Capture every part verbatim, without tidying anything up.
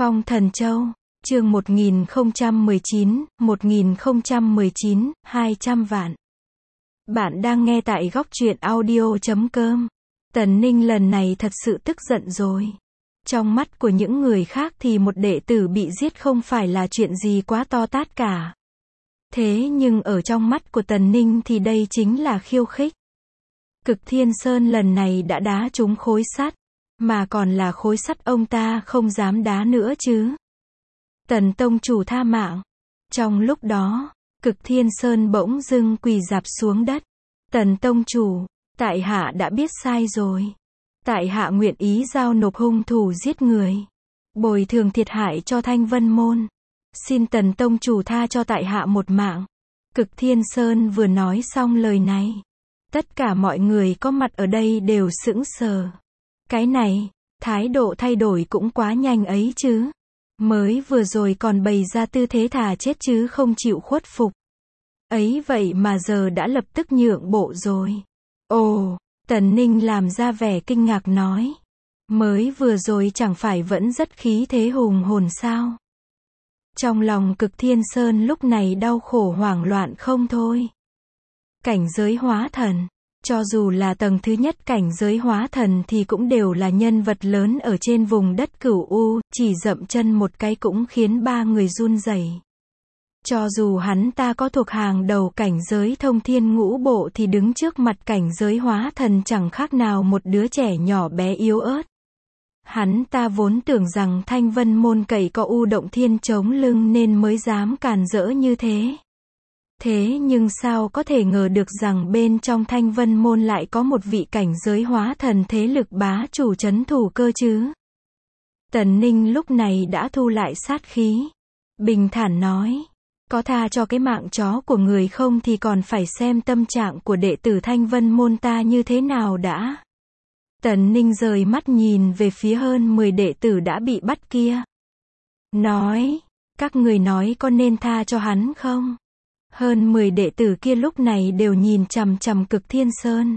Phong Thần Châu, chương một nghìn không trăm mười chín, một nghìn không trăm mười chín, hai trăm vạn. Bạn đang nghe tại góc truyện audio chấm com. Tần Ninh lần này thật sự tức giận rồi. Trong mắt của những người khác thì một đệ tử bị giết không phải là chuyện gì quá to tát cả. Thế nhưng ở trong mắt của Tần Ninh thì đây chính là khiêu khích. Cực Thiên Sơn lần này đã đá trúng khối sắt, mà còn là khối sắt ông ta không dám đá nữa chứ. Tần tông chủ tha mạng. Trong lúc đó, Cực Thiên Sơn bỗng dưng quỳ rạp xuống đất. Tần tông chủ, tại hạ đã biết sai rồi. Tại hạ nguyện ý giao nộp hung thủ giết người, bồi thường thiệt hại cho Thanh Vân Môn. Xin Tần tông chủ tha cho tại hạ một mạng. Cực Thiên Sơn vừa nói xong lời này, tất cả mọi người có mặt ở đây đều sững sờ. Cái này, thái độ thay đổi cũng quá nhanh ấy chứ. Mới vừa rồi còn bày ra tư thế thà chết chứ không chịu khuất phục. Ấy vậy mà giờ đã lập tức nhượng bộ rồi. Ồ, Tần Ninh làm ra vẻ kinh ngạc nói. Mới vừa rồi chẳng phải vẫn rất khí thế hùng hồn sao? Trong lòng Cực Thiên Sơn lúc này đau khổ hoảng loạn không thôi. Cảnh giới hóa thần, cho dù là tầng thứ nhất cảnh giới hóa thần thì cũng đều là nhân vật lớn ở trên vùng đất Cửu U, chỉ dậm chân một cái cũng khiến ba người run rẩy. Cho dù hắn ta có thuộc hàng đầu cảnh giới thông thiên ngũ bộ thì đứng trước mặt cảnh giới hóa thần chẳng khác nào một đứa trẻ nhỏ bé yếu ớt. Hắn ta vốn tưởng rằng Thanh Vân Môn cậy có U Động Thiên chống lưng nên mới dám càn rỡ như thế. Thế nhưng sao có thể ngờ được rằng bên trong Thanh Vân Môn lại có một vị cảnh giới hóa thần thế lực bá chủ trấn thủ cơ chứ? Tần Ninh lúc này đã thu lại sát khí. Bình thản nói, có tha cho cái mạng chó của người không thì còn phải xem tâm trạng của đệ tử Thanh Vân Môn ta như thế nào đã. Tần Ninh rời mắt nhìn về phía hơn mười đệ tử đã bị bắt kia. Nói, các người nói có nên tha cho hắn không? Hơn mười đệ tử kia lúc này đều nhìn chằm chằm Cực Thiên Sơn.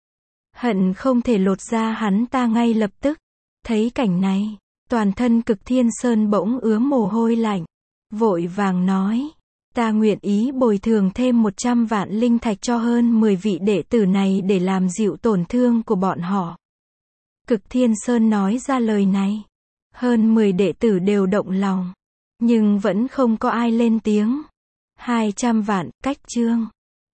Hận không thể lột ra hắn ta ngay lập tức. Thấy cảnh này, toàn thân Cực Thiên Sơn bỗng ứa mồ hôi lạnh. Vội vàng nói, ta nguyện ý bồi thường thêm một trăm vạn linh thạch cho hơn mười vị đệ tử này để làm dịu tổn thương của bọn họ. Cực Thiên Sơn nói ra lời này. Hơn mười đệ tử đều động lòng. Nhưng vẫn không có ai lên tiếng. Hai trăm vạn, cách chương.